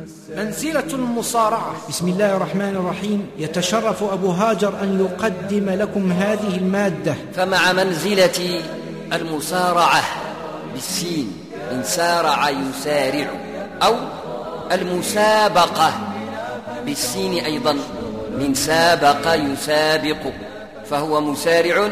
منزلة المصارعة. بسم الله الرحمن الرحيم. يتشرف أبو هاجر أن يقدم لكم هذه المادة. فمع منزلة المصارعة بالسين من سارع يسارع، أو المسابقة بالسين أيضا من سابق يسابق، فهو مسارع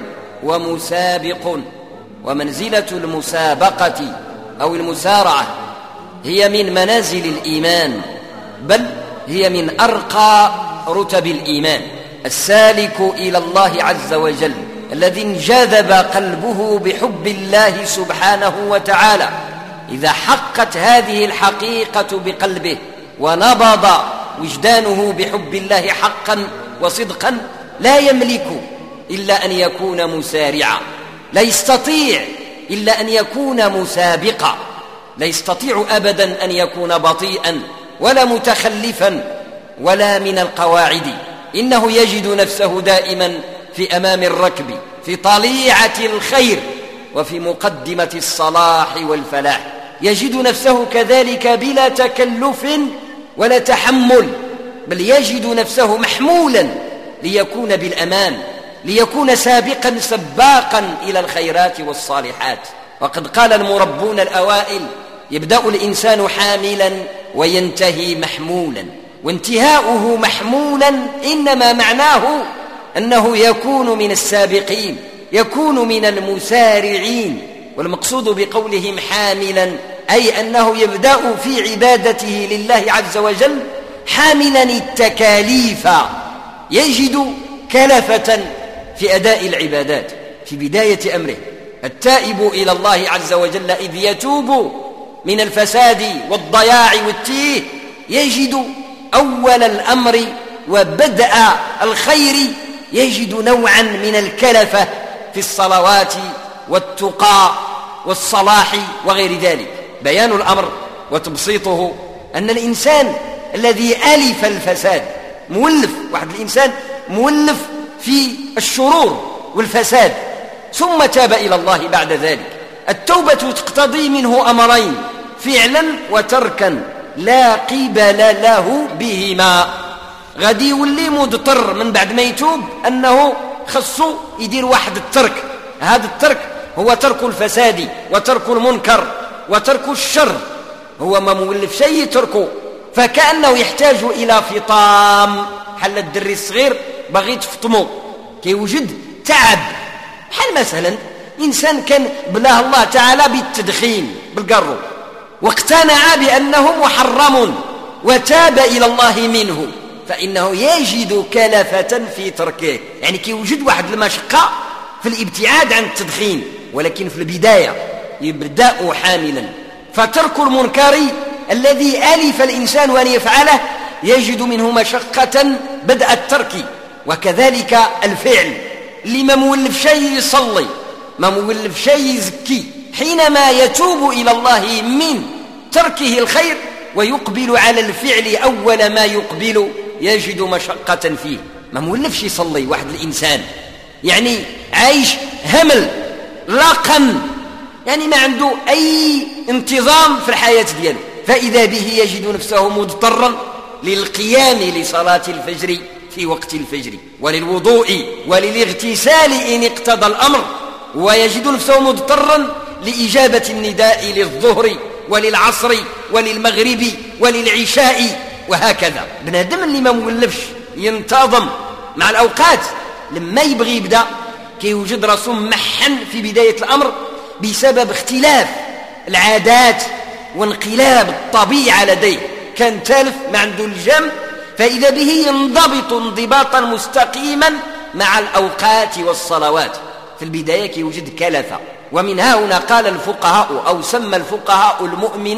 ومسابق. ومنزلة المسابقة أو المسارعة هي من منازل الإيمان، بل هي من أرقى رتب الإيمان. السالك إلى الله عز وجل الذي انجذب قلبه بحب الله سبحانه وتعالى، إذا حقت هذه الحقيقة بقلبه ونبض وجدانه بحب الله حقا وصدقا، لا يملك إلا أن يكون مسارعا، لا يستطيع إلا أن يكون مسابقا، لا يستطيع أبدا أن يكون بطيئا ولا متخلفا ولا من القواعد. إنه يجد نفسه دائما في أمام الركب، في طليعة الخير وفي مقدمة الصلاح والفلاح. يجد نفسه كذلك بلا تكلف ولا تحمل، بل يجد نفسه محمولا ليكون بالأمان، ليكون سابقا سباقا إلى الخيرات والصالحات. وقد قال المربون الأوائل: يبدأ الإنسان حاملا وينتهي محمولا. وانتهاؤه محمولا إنما معناه أنه يكون من السابقين، يكون من المسارعين. والمقصود بقولهم حاملا أي أنه يبدأ في عبادته لله عز وجل حاملا التكاليف، يجد كلفة في أداء العبادات في بداية أمره. التائب إلى الله عز وجل إذ يتوب من الفساد والضياع والتيه يجد أول الأمر وبدء الخير، يجد نوعا من الكلفة في الصلوات والتقى والصلاح وغير ذلك. بيان الأمر وتبسيطه أن الإنسان الذي ألف الفساد مولف، واحد الإنسان مولف في الشرور والفساد، ثم تاب إلى الله بعد ذلك. التوبة تقتضي منه أمرين: فعلا وتركا لا قبل له بهما. غادي يولي مضطر من بعد ما يتوب أنه خصو يدير واحد الترك. هذا الترك هو ترك الفساد وترك المنكر وترك الشر، هو ما مولف شيء يتركه، فكأنه يحتاج إلى فطام. حل الدري الصغير باغي تفطمه كيوجد تعب. حال مثلا إنسان كان بلاه الله تعالى بالتدخين بالقرب واقتنع بأنه محرم وتاب إلى الله منه، فإنه يجد كلفة في تركه، يعني كيوجد واحد المشقة في الابتعاد عن التدخين، ولكن في البداية يبدأ حاملا. فترك المنكر الذي ألف الإنسان أن يفعله يجد منه مشقة بدء الترك. وكذلك الفعل، اللي ما مولف شيء يصلي، ما مولف شيء يزكي، حينما يتوب إلى الله من تركه الخير ويقبل على الفعل أول ما يقبل يجد مشقة فيه. ما مولفش يصلي واحد الإنسان، يعني عايش همل لقم، يعني ما عنده أي انتظام في الحياة دياله، فإذا به يجد نفسه مضطرا للقيام لصلاة الفجر في وقت الفجر وللوضوء وللاغتسال إن اقتضى الأمر، ويجد نفسه مضطرا لإجابة النداء للظهر وللعصر وللمغرب وللعشاء وهكذا. بنادم اللي ما مولفش ينتظم مع الأوقات لما يبغي يبدأ كيوجد راسه محن في بداية الأمر بسبب اختلاف العادات وانقلاب الطبيعة لديه. كان تالف ما عنده الجم، فإذا به ينضبط انضباطا مستقيما مع الأوقات والصلوات. في البداية كيوجد كلفة. ومن هنا قال الفقهاء أو سمى الفقهاء المؤمن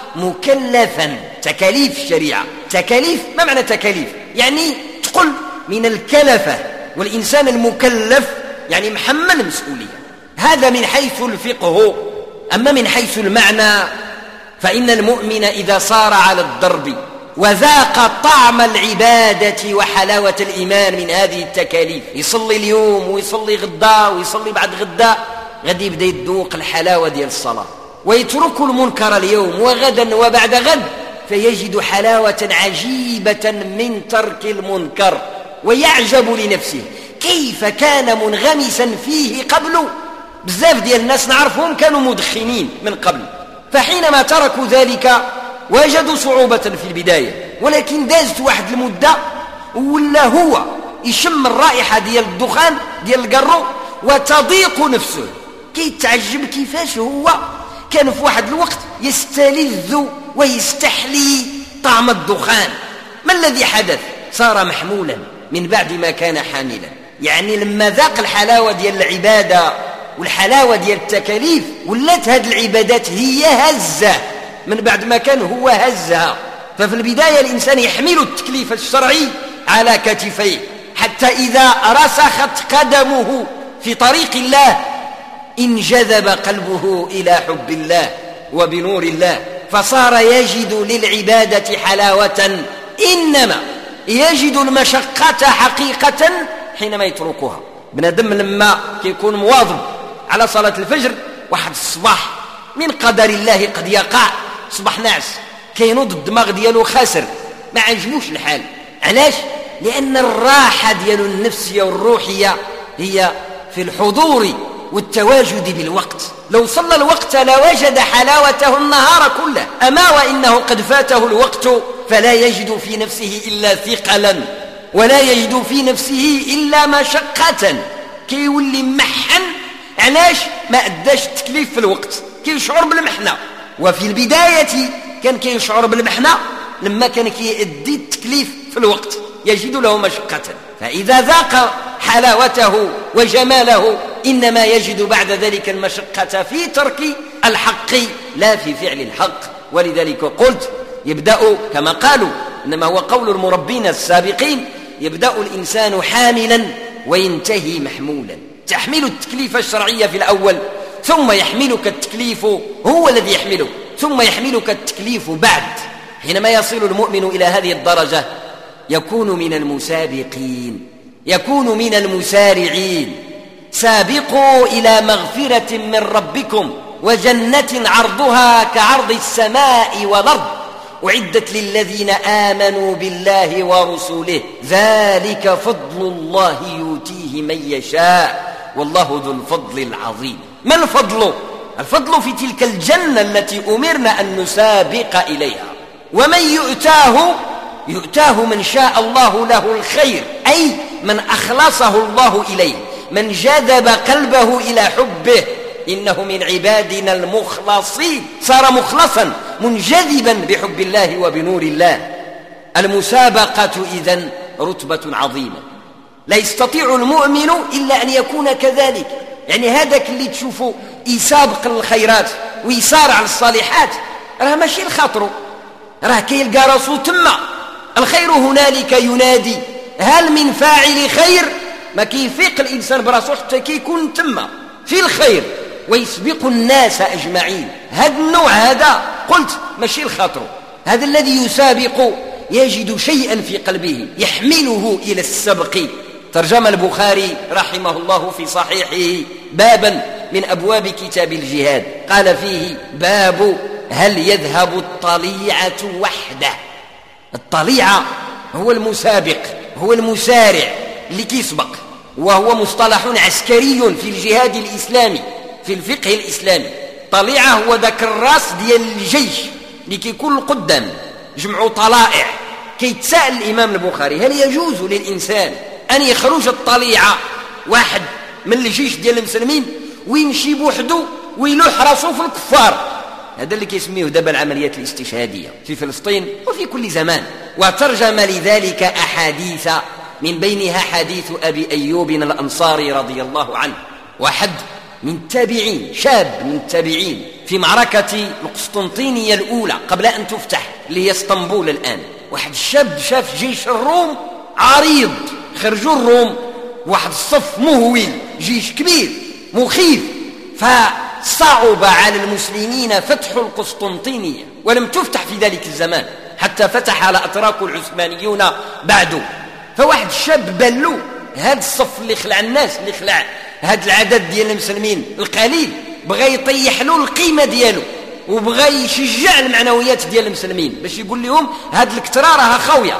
مكلفا. تكاليف الشريعة، تكاليف ما معنى تكاليف؟ يعني تقل من الكلفة، والإنسان المكلف يعني محمل مسؤولية. هذا من حيث الفقه. أما من حيث المعنى فإن المؤمن إذا صار على الدرب وذاق طعم العبادة وحلاوة الإيمان من هذه التكاليف، يصلي اليوم ويصلي غدا ويصلي بعد غدا، غادي يبدأ يذوق الحلاوة ديال الصلاة، ويترك المنكر اليوم وغدا وبعد غد، فيجد حلاوة عجيبة من ترك المنكر، ويعجب لنفسه كيف كان منغمسا فيه قبل. بزاف ديال الناس نعرفهم كانوا مدخنين من قبل، فحينما تركوا ذلك وجدوا صعوبة في البداية، ولكن دازت واحد المدة ولا هو يشم الرائحة ديال الدخان ديال القرو وتضيق نفسه. كيتعجب كيفاش هو كان في واحد الوقت يستلذ ويستحلي طعم الدخان. ما الذي حدث؟ صار محمولا من بعد ما كان حاملا. يعني لما ذاق الحلاوة ديال العبادة والحلاوة ديال التكاليف ولات هذه العبادات هي هزة من بعد ما كان هو هزها. ففي البداية الإنسان يحمل التكليف الشرعي على كتفيه حتى إذا رسخت قدمه في طريق الله انجذب قلبه إلى حب الله وبنور الله، فصار يجد للعبادة حلاوة، إنما يجد المشقة حقيقة حينما يتركها. بنادم لما كيكون مواظب على صلاة الفجر واحد الصباح من قدر الله قد يقع صباح ناعس، كينوض الدماغ ديالو خاسر، ما عجبوش الحال. علاش؟ لأن الراحة ديالو النفسية والروحية هي في الحضور والتواجد بالوقت. لو صلى الوقت لوجد حلاوته النهار كله، أما وإنه قد فاته الوقت فلا يجد في نفسه إلا ثقلا ولا يجد في نفسه إلا مشقة، كيولي محن. علاش؟ ما أداش التكليف في الوقت، كيشعر بالمحنة. وفي البداية كان كيشعر بالمحنة لما كان كيأدي التكليف في الوقت، يجد له مشقة. فإذا ذاق حلاوته وجماله إنما يجد بعد ذلك المشقة في ترك الحق لا في فعل الحق. ولذلك قلت يبدأ كما قالوا، إنما هو قول المربين السابقين، يبدأ الإنسان حاملا وينتهي محمولا. تحمل التكليف الشرعي في الأول، ثم يحملك التكليف، هو الذي يحملك، ثم يحملك التكليف بعد. حينما يصل المؤمن إلى هذه الدرجة يكون من المسابقين، يكون من المسارعين. سابقوا إلى مغفرة من ربكم وجنة عرضها كعرض السماء والأرض أعدت للذين آمنوا بالله ورسوله ذلك فضل الله يؤتيه من يشاء والله ذو الفضل العظيم. ما الفضل؟ الفضل في تلك الجنة التي أمرنا أن نسابق إليها. ومن يؤتاه من شاء الله له الخير، أي من أخلصه الله إليه، من جذب قلبه إلى حبه، إنه من عبادنا المخلصين. صار مخلصا منجذبا بحب الله وبنور الله. المسابقة إذن رتبة عظيمة، لا يستطيع المؤمن إلا أن يكون كذلك. يعني هذاك اللي تشوفه يسابق الخيرات ويسارع الصالحات راه ماشي الخطر، راه كيلقى راسو تما. الخير هنالك ينادي هل من فاعل خير؟ ما كيفيق الإنسان براسو حتى كيكون تما في الخير ويسبق الناس أجمعين. هذا النوع هذا قلت ماشي الخطر، هذا الذي يسابق يجد شيئا في قلبه يحمله إلى السبق. ترجم البخاري رحمه الله في صحيحه بابا من أبواب كتاب الجهاد، قال فيه باب هل يذهب الطليعة وحده. الطليعة هو المسابق، هو المسارع اللي كيسبق، وهو مصطلح عسكري في الجهاد الإسلامي في الفقه الإسلامي. طليعة هو ذاك الراس ديال الجيش اللي كيكون قدام جمعوا طلائع. كيتساءل الإمام البخاري هل يجوز للإنسان أن يخرج الطليعة واحد من الجيش ديال المسلمين ويمشي بوحده ويلوح راسه في الكفار؟ هذا اللي كيسميه دابا العمليات الاستشهادية في فلسطين وفي كل زمان. وترجم لذلك أحاديث، من بينها حديث أبي أيوب الأنصاري رضي الله عنه، واحد من تابعين، شاب من التابعين، في معركة القسطنطينية الأولى قبل أن تفتح اللي هي اسطنبول الآن. واحد الشاب شاف جيش الروم عريض، خرجوا الروم واحد الصف مهول، جيش كبير مخيف، فصعب على المسلمين فتح القسطنطينية، ولم تفتح في ذلك الزمان حتى فتح على أتراك العثمانيون بعده. فواحد الشاب بلو هذا الصف اللي خلع الناس، اللي خلع هذا العدد ديال المسلمين القليل، بغى يطيح له القيمة دياله، وبغى يشجع المعنويات ديال المسلمين باش يقول لهم هاد الكترة راها خاوية،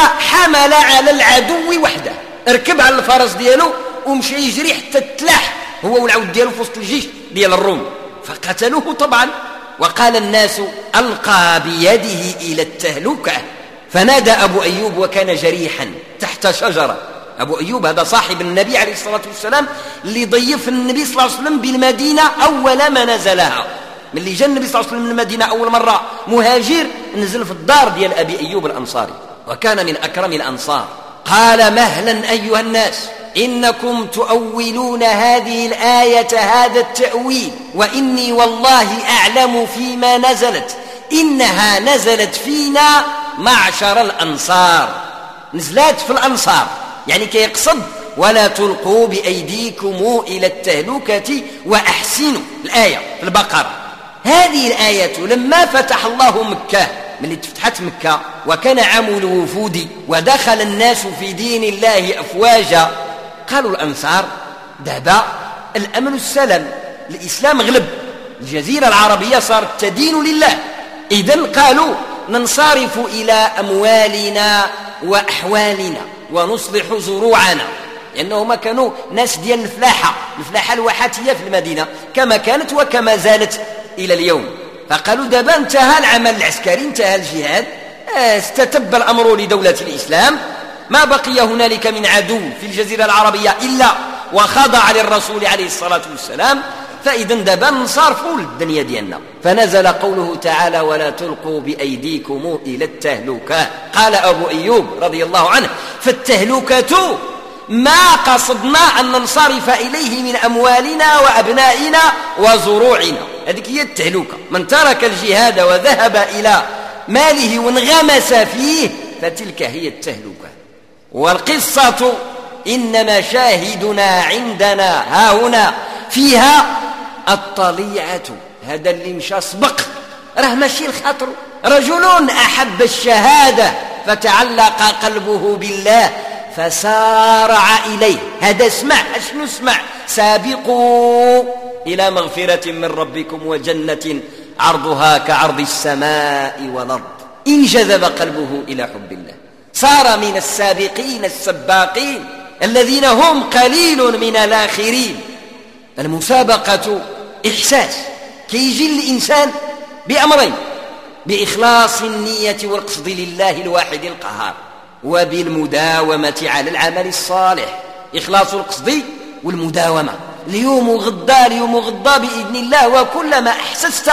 فحمل على العدو وحده، ركب على الفرس ديالو ومشى يجري حتى تلاح هو والعود ديالو في وسط الجيش ديال الروم، فقتلوه طبعا. وقال الناس ألقى بيده إلى التهلكة، فنادى أبو أيوب وكان جريحا تحت شجرة. أبو أيوب هذا صاحب النبي عليه الصلاة والسلام اللي ضيف النبي صلى الله عليه وسلم بالمدينة أول ما نزلها، من اللي جاء النبي صلى الله عليه وسلم من المدينة أول مرة مهاجر نزل في الدار ديال أبي أيوب الأنصاري، وكان من أكرم الأنصار. قال مهلا أيها الناس، إنكم تؤولون هذه الآية هذا التأويل، وإني والله أعلم فيما نزلت، إنها نزلت فينا معشر الأنصار، نزلت في الأنصار، يعني كيقصد ولا تلقوا بأيديكم إلى التهلكة وأحسنوا، الآية في البقرة. هذه الآية لما فتح الله مكة، من اللي فتحت مكة وكان عام الوفود ودخل الناس في دين الله أفواجا، قالوا الأنصار دابا الأمن والسلام، الإسلام غلب، الجزيرة العربية صارت تدين لله، إذن قالوا ننصرف إلى أموالنا وأحوالنا ونصلح زروعنا، لأنهما كانوا ناس ديال الفلاحة الواحاتية في المدينة كما كانت وكما زالت إلى اليوم. فقالوا دابا انتهى العمل العسكري، انتهى الجهاد، استتب الأمر لدولة الإسلام، ما بقي هنالك من عدو في الجزيرة العربية إلا وخضع للرسول عليه الصلاة والسلام، فإذا دابا نصارفوا الدنيا ديالنا. فنزل قوله تعالى ولا تلقوا بأيديكم إلى التهلكة. قال أبو أيوب رضي الله عنه فالتهلكة ما قصدنا أن ننصرف إليه من أموالنا وأبنائنا وزروعنا، هذه هي التهلكة. من ترك الجهاد وذهب إلى ماله وانغمس فيه فتلك هي التهلكة. والقصة إنما شاهدنا عندنا ها هنا فيها الطليعة، هذا اللي مشى سبق راه ماشي الخطر، رجل أحب الشهادة فتعلق قلبه بالله فسارع إليه، هذا اسمع، أشنو اسمع؟ سابقوا إلى مغفرة من ربكم وجنة عرضها كعرض السماء والأرض، انجذب قلبه إلى حب الله، صار من السابقين السباقين الذين هم قليل من الآخرين. المسابقة إحساس كيجي الإنسان بأمرين: بإخلاص النية والقصد لله الواحد القهار، وبالمداومة على العمل الصالح. إخلاص القصد والمداومة، اليوم وغدا اليوم وغدا بإذن الله. وكلما أحسست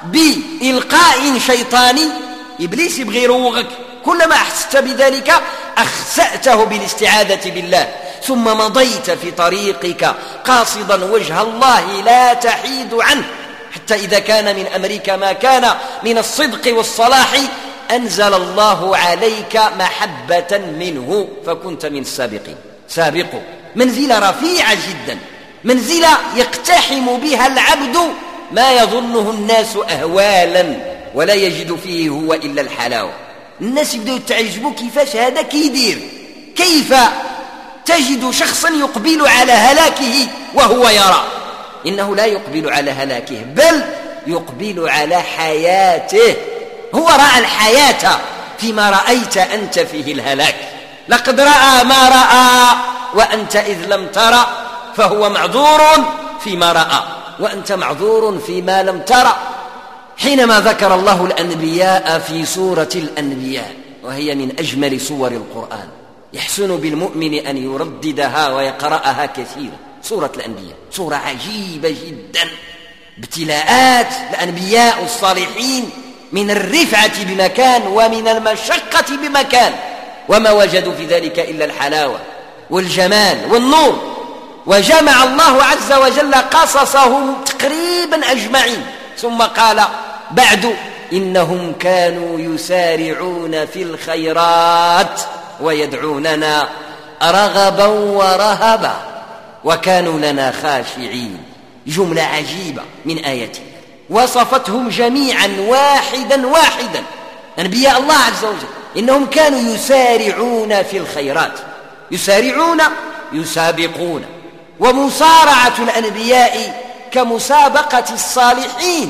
بإلقاء شيطاني إبليس يبغي يروغك، كلما أحسست بذلك أخسأته بالاستعاذة بالله، ثم مضيت في طريقك قاصدا وجه الله لا تحيد عنه، حتى إذا كان من أمرك ما كان من الصدق والصلاح أنزل الله عليك محبة منه فكنت من السابقين. سابقوا منزلة رفيعة جدا، منزلة يقتحم بها العبد ما يظنه الناس أهوالا ولا يجد فيه هو إلا الحلاوة. الناس يبدأوا يتعجبوا كيفاش هذا كيدير، كيف تجد شخصا يقبل على هلاكه وهو يرى. إنه لا يقبل على هلاكه بل يقبل على حياته، هو رأى الحياة فيما رأيت أنت فيه الهلاك. لقد رأى ما رأى وأنت إذ لم ترى، فهو معذور فيما رأى وأنت معذور فيما لم ترى. حينما ذكر الله الأنبياء في سورة الأنبياء، وهي من أجمل سور القرآن، يحسن بالمؤمن أن يرددها ويقرأها كثيرا. سورة الأنبياء سورة عجيبة جدا، ابتلاءات الأنبياء الصالحين من الرفعة بمكان ومن المشقة بمكان، وما وجدوا في ذلك إلا الحلاوة والجمال والنور. وجمع الله عز وجل قصصهم تقريبا أجمعين، ثم قال بعد إنهم كانوا يسارعون في الخيرات ويدعوننا رغبا ورهبا وكانوا لنا خاشعين. جملة عجيبة من آياته وصفتهم جميعا واحدا واحدا أنبياء الله عز وجل، إنهم كانوا يسارعون في الخيرات، يسارعون يسابقون. ومصارعة الأنبياء كمسابقة الصالحين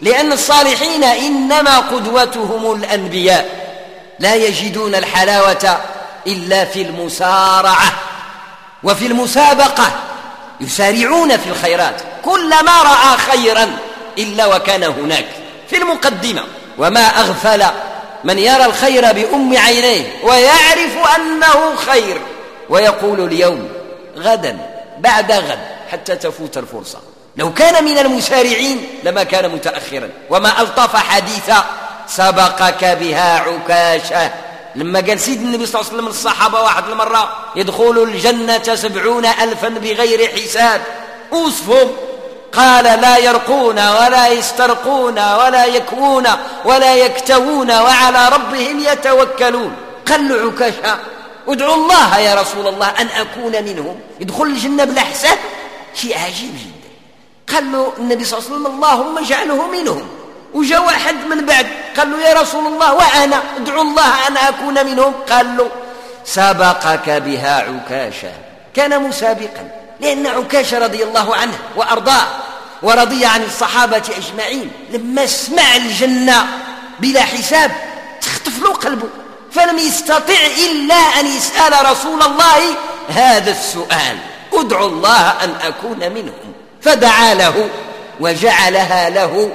لأن الصالحين إنما قدوتهم الأنبياء، لا يجدون الحلاوة إلا في المسارعة وفي المسابقة، يسارعون في الخيرات، كلما رأى خيرا إلا وكان هناك في المقدمة. وما أغفل من يرى الخير بأم عينيه ويعرف أنه خير ويقول اليوم غدا بعد غد حتى تفوت الفرصة. لو كان من المسارعين لما كان متأخرا. وما ألطف حديثا سبقك بها عكاشة، لما قال سيد النبي صلى الله عليه وسلم الصحابة واحد المرة يدخل الجنة 70,000 بغير حساب، أوصفهم، قال لا يرقون ولا يسترقون ولا يكوون ولا يكتوون وعلى ربهم يتوكلون. قال له عكاشة ادعو الله يا رسول الله أن أكون منهم، يدخل الجنة بلا حساب، شيء عجيب جدا. قال له النبي صلى الله عليه وسلم اللهم اجعله منهم. وجاء واحد من بعد قال له يا رسول الله وأنا ادعو الله أن أكون منهم. قال له سبقك بها عكاشة، كان مسابقا، لأن عكاشة رضي الله عنه وأرضاه ورضي عن الصحابة أجمعين لما سمع الجنة بلا حساب تخطف له قلبه، فلم يستطع إلا أن يسأل رسول الله هذا السؤال، ادعو الله أن أكون منهم. فدعا له وجعلها له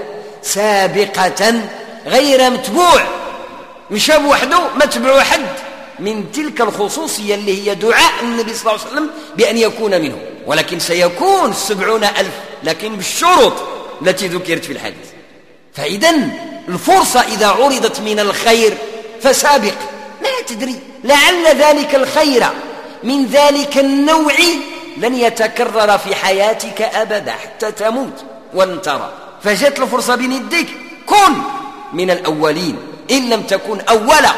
سابقة غير متبوع، مشى بوحده ما تبعوا حد، من تلك الخصوصية اللي هي دعاء النبي صلى الله عليه وسلم بأن يكون منه. ولكن سيكون 70,000 لكن بالشروط التي ذكرت في الحديث. فإذن الفرصة إذا عرضت من الخير فسابق، لا تدري لعل ذلك الخير من ذلك النوع لن يتكرر في حياتك أبدا حتى تموت ولن ترى. فجت الفرصة بين يديك، كن من الأولين إن لم تكن أولا،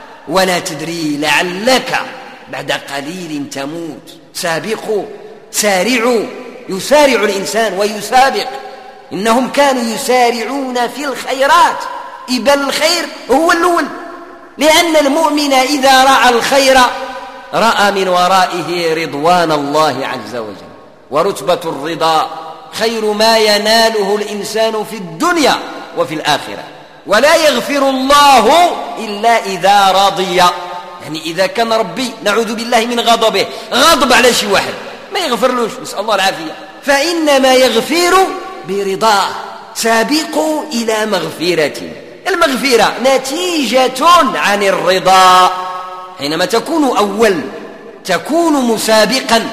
ولا تدري لعلك بعد قليل تموت. سابقوا سارعوا، يسارع الإنسان ويسابق، إنهم كانوا يسارعون في الخيرات، إبل الخير هو الأول، لأن المؤمن إذا رأى الخير رأى من ورائه رضوان الله عز وجل. ورتبة الرضا خير ما يناله الإنسان في الدنيا وفي الآخرة. ولا يغفر الله إلا إذا رضي، يعني إذا كان ربي نعوذ بالله من غضبه غضب على شي واحد ما يغفرلوش، نسأل الله العافية، فإنما يغفر برضاه. سابقوا إلى مغفرة، المغفرة نتيجة عن الرضا. حينما تكون أول تكون مسابقا،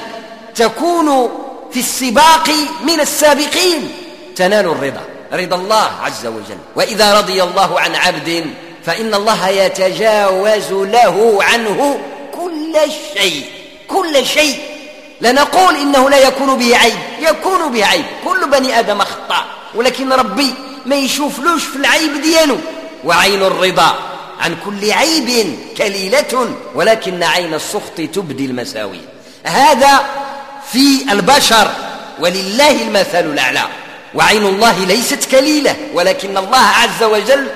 تكون في السباق من السابقين، تنال الرضا، رضا الله عز وجل. وإذا رضي الله عن عبد فإن الله يتجاوز له عنه كل شيء، كل شيء. لا نقول إنه لا يكون به عيب، يكون به عيب، كل بني آدم خطأ، ولكن ربي ما يشوفلوش في العيب دياله. وعين الرضا عن كل عيب كليلة، ولكن عين السخط تبدي المساوي. هذا في البشر، ولله المثل الأعلى. وعين الله ليست كليلة، ولكن الله عز وجل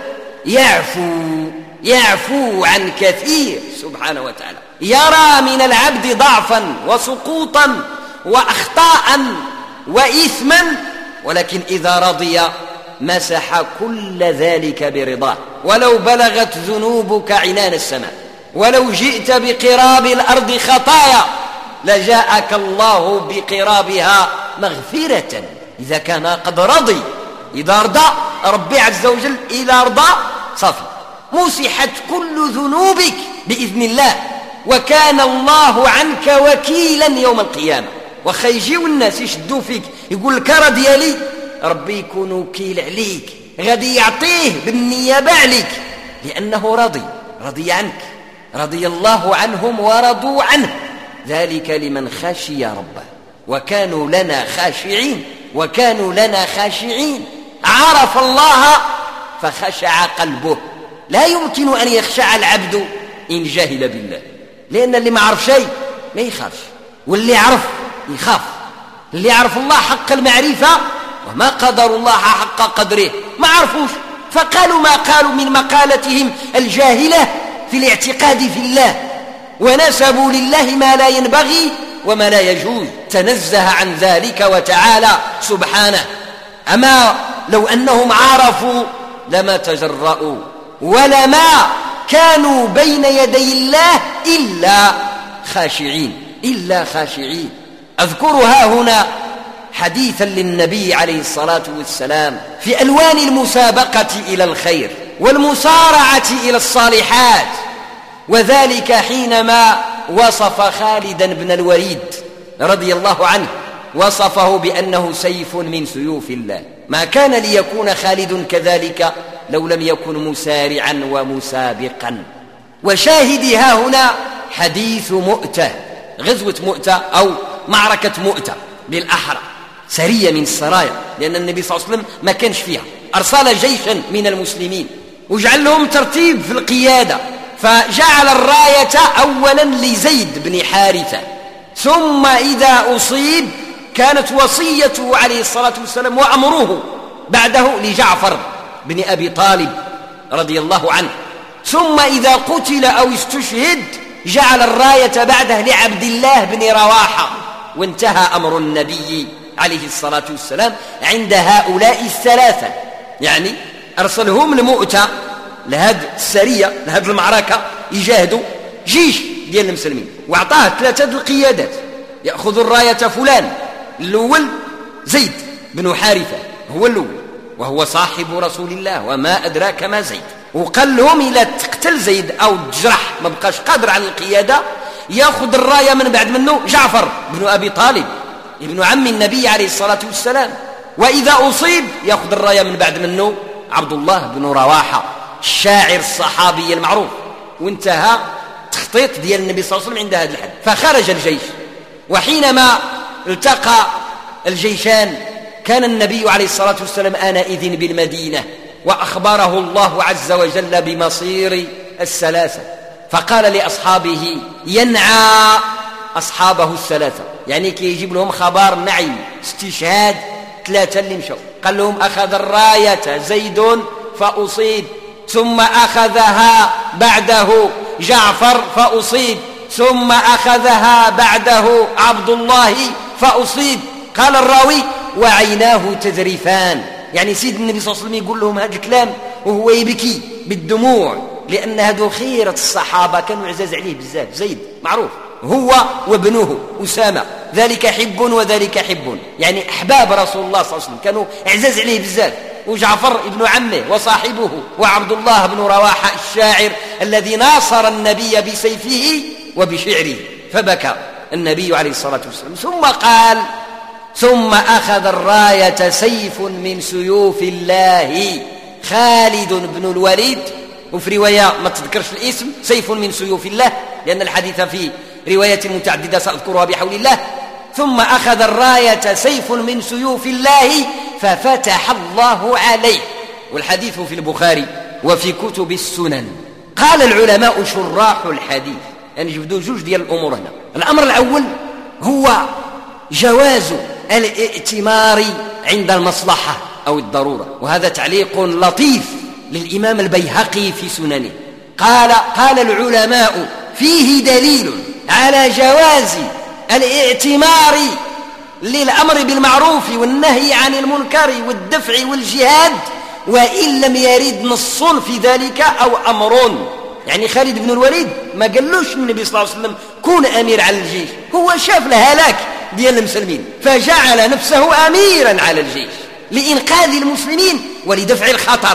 يعفو عن كثير سبحانه وتعالى. يرى من العبد ضعفا وسقوطا وأخطاء وإثما، ولكن إذا رضي مسح كل ذلك برضاه. ولو بلغت ذنوبك عنان السماء، ولو جئت بقراب الأرض خطايا لجاءك الله بقرابها مغفرة، إذا كان قد رضي. إذا رضى ربي عز وجل، إذا رضى صافي، مسحت كل ذنوبك بإذن الله، وكان الله عنك وكيلا يوم القيامة. وخيجيو الناس يشدوا فيك يقول لك راه ديالي، ربي يكون وكيل عليك، غادي يعطيه بالنيابة عليك، لأنه رضي عنك. رضي الله عنهم ورضوا عنه، ذلك لمن خشي ربه وكانوا لنا خاشعين. عرف الله فخشع قلبه. لا يمكن أن يخشع العبد إن جاهل بالله، لأن اللي ما عرف شيء ما يخافش، واللي عرف يخاف. اللي عرف الله حق المعرفة وما قدر الله حق قدره، ما عرفوش، فقالوا ما قالوا من مقالتهم الجاهلة في الاعتقاد في الله، ونسبوا لله ما لا ينبغي وما لا يجوز، تنزه عن ذلك وتعالى سبحانه. أما لو أنهم عرفوا لما تجرؤوا ولما كانوا بين يدي الله إلا خاشعين. أذكرها هنا حديثا للنبي عليه الصلاة والسلام في ألوان المسابقة إلى الخير والمسارعة إلى الصالحات، وذلك حينما وصف خالدا بن الوليد رضي الله عنه، وصفه بأنه سيف من سيوف الله. ما كان ليكون خالد كذلك لو لم يكن مسارعا ومسابقا. وشاهدها هنا حديث مؤتة، غزوة مؤتة أو معركة مؤتة بالأحرى، سرية من السرايا، لأن النبي صلى الله عليه وسلم ما كانش فيها، أرسل جيشا من المسلمين وجعل لهم ترتيب في القيادة، فجعل الراية أولا لزيد بن حارثة، ثم إذا أصيب كانت وصيته عليه الصلاة والسلام وأمره بعده لجعفر بن أبي طالب رضي الله عنه، ثم إذا قتل أو استشهد جعل الراية بعده لعبد الله بن رواحة، وانتهى أمر النبي عليه الصلاة والسلام عند هؤلاء الثلاثة. يعني أرسلهم لمؤتة، لهذه السرية، لهذه المعركة يجاهدوا جيش ديال المسلمين، وأعطاه 3 القيادات، يأخذ الراية فلان. الأول زيد بن حارثة هو الأول، وهو صاحب رسول الله، وما أدراك ما زيد. وقال لهم إلا تقتل زيد أو تجرح ما بقاش قادر على القيادة، يأخذ الراية من بعد منه جعفر بن أبي طالب ابن عم النبي عليه الصلاة والسلام، وإذا أصيب يأخذ الراية من بعد منه عبد الله بن رواحة الشاعر الصحابي المعروف. وانتهى تخطيط ديال النبي صلى الله عليه وسلم عند هذا الحد. فخرج الجيش، وحينما التقى الجيشان كان النبي عليه الصلاة والسلام آنئذ بالمدينة، وأخبره الله عز وجل بمصير الثلاثة، فقال لأصحابه ينعى أصحابه الثلاثة، يعني كي يجيب لهم خبر نعي استشهاد 3 اللي مشوا. قال لهم أخذ الراية زيد فأصيب، ثم أخذها بعده جعفر فأصيب، ثم أخذها بعده عبد الله فأصيب. قال الراوي وعيناه تذرفان، يعني سيد النبي صلى الله عليه وسلم يقول لهم هذا الكلام وهو يبكي بالدموع، لأن هذو خيرة الصحابة كانوا عزاز عليه بزاف. زيد معروف هو وابنه أسامة، ذلك حب وذلك حب، يعني أحباب رسول الله صلى الله عليه وسلم، كانوا عزاز عليه بزاف. وجعفر ابن عمه وصاحبه، وعبد الله بن رواحة الشاعر الذي ناصر النبي بسيفه وبشعره، فبكى النبي عليه الصلاة والسلام. ثم قال ثم أخذ الراية سيف من سيوف الله خالد بن الوليد، وفي رواية ما تذكرش الاسم سيف من سيوف الله، لأن الحديث في رواية متعددة سأذكرها بحول الله. ثم أخذ الراية سيف من سيوف الله ففتح الله عليه، والحديث في البخاري وفي كتب السنن. قال العلماء شراح الحديث، يعني جبدوا 2 ديال الأمور هنا. الأمر الأول هو جواز الائتمار عند المصلحة أو الضرورة، وهذا تعليق لطيف للإمام البيهقي في سننه. قال العلماء فيه دليل على جواز الائتمار للأمر بالمعروف والنهي عن المنكر والدفع والجهاد، وإن لم يرد نص في ذلك أو أمر. يعني خالد بن الوليد ما قالوش النبي صلى الله عليه وسلم كون أمير على الجيش، هو شاف الهلاك ديال المسلمين فجعل نفسه أميرا على الجيش لإنقاذ المسلمين ولدفع الخطر.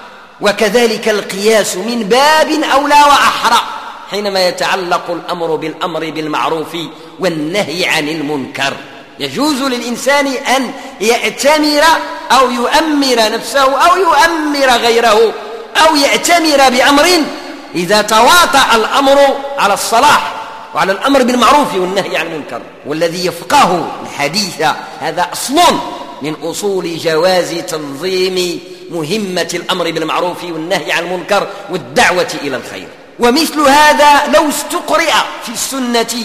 وكذلك القياس من باب أولى وأحرى حينما يتعلق الأمر بالأمر بالمعروف والنهي عن المنكر. يجوز للإنسان أن يأتمر أو يؤمر نفسه أو يؤمر غيره أو يأتمر بأمر إذا تواطأ الأمر على الصلاح وعلى الأمر بالمعروف والنهي عن المنكر. والذي يفقه الحديث هذا أصل من أصول جواز تنظيم مهمة الأمر بالمعروف والنهي عن المنكر والدعوة إلى الخير. ومثل هذا لو استقرئ في السنة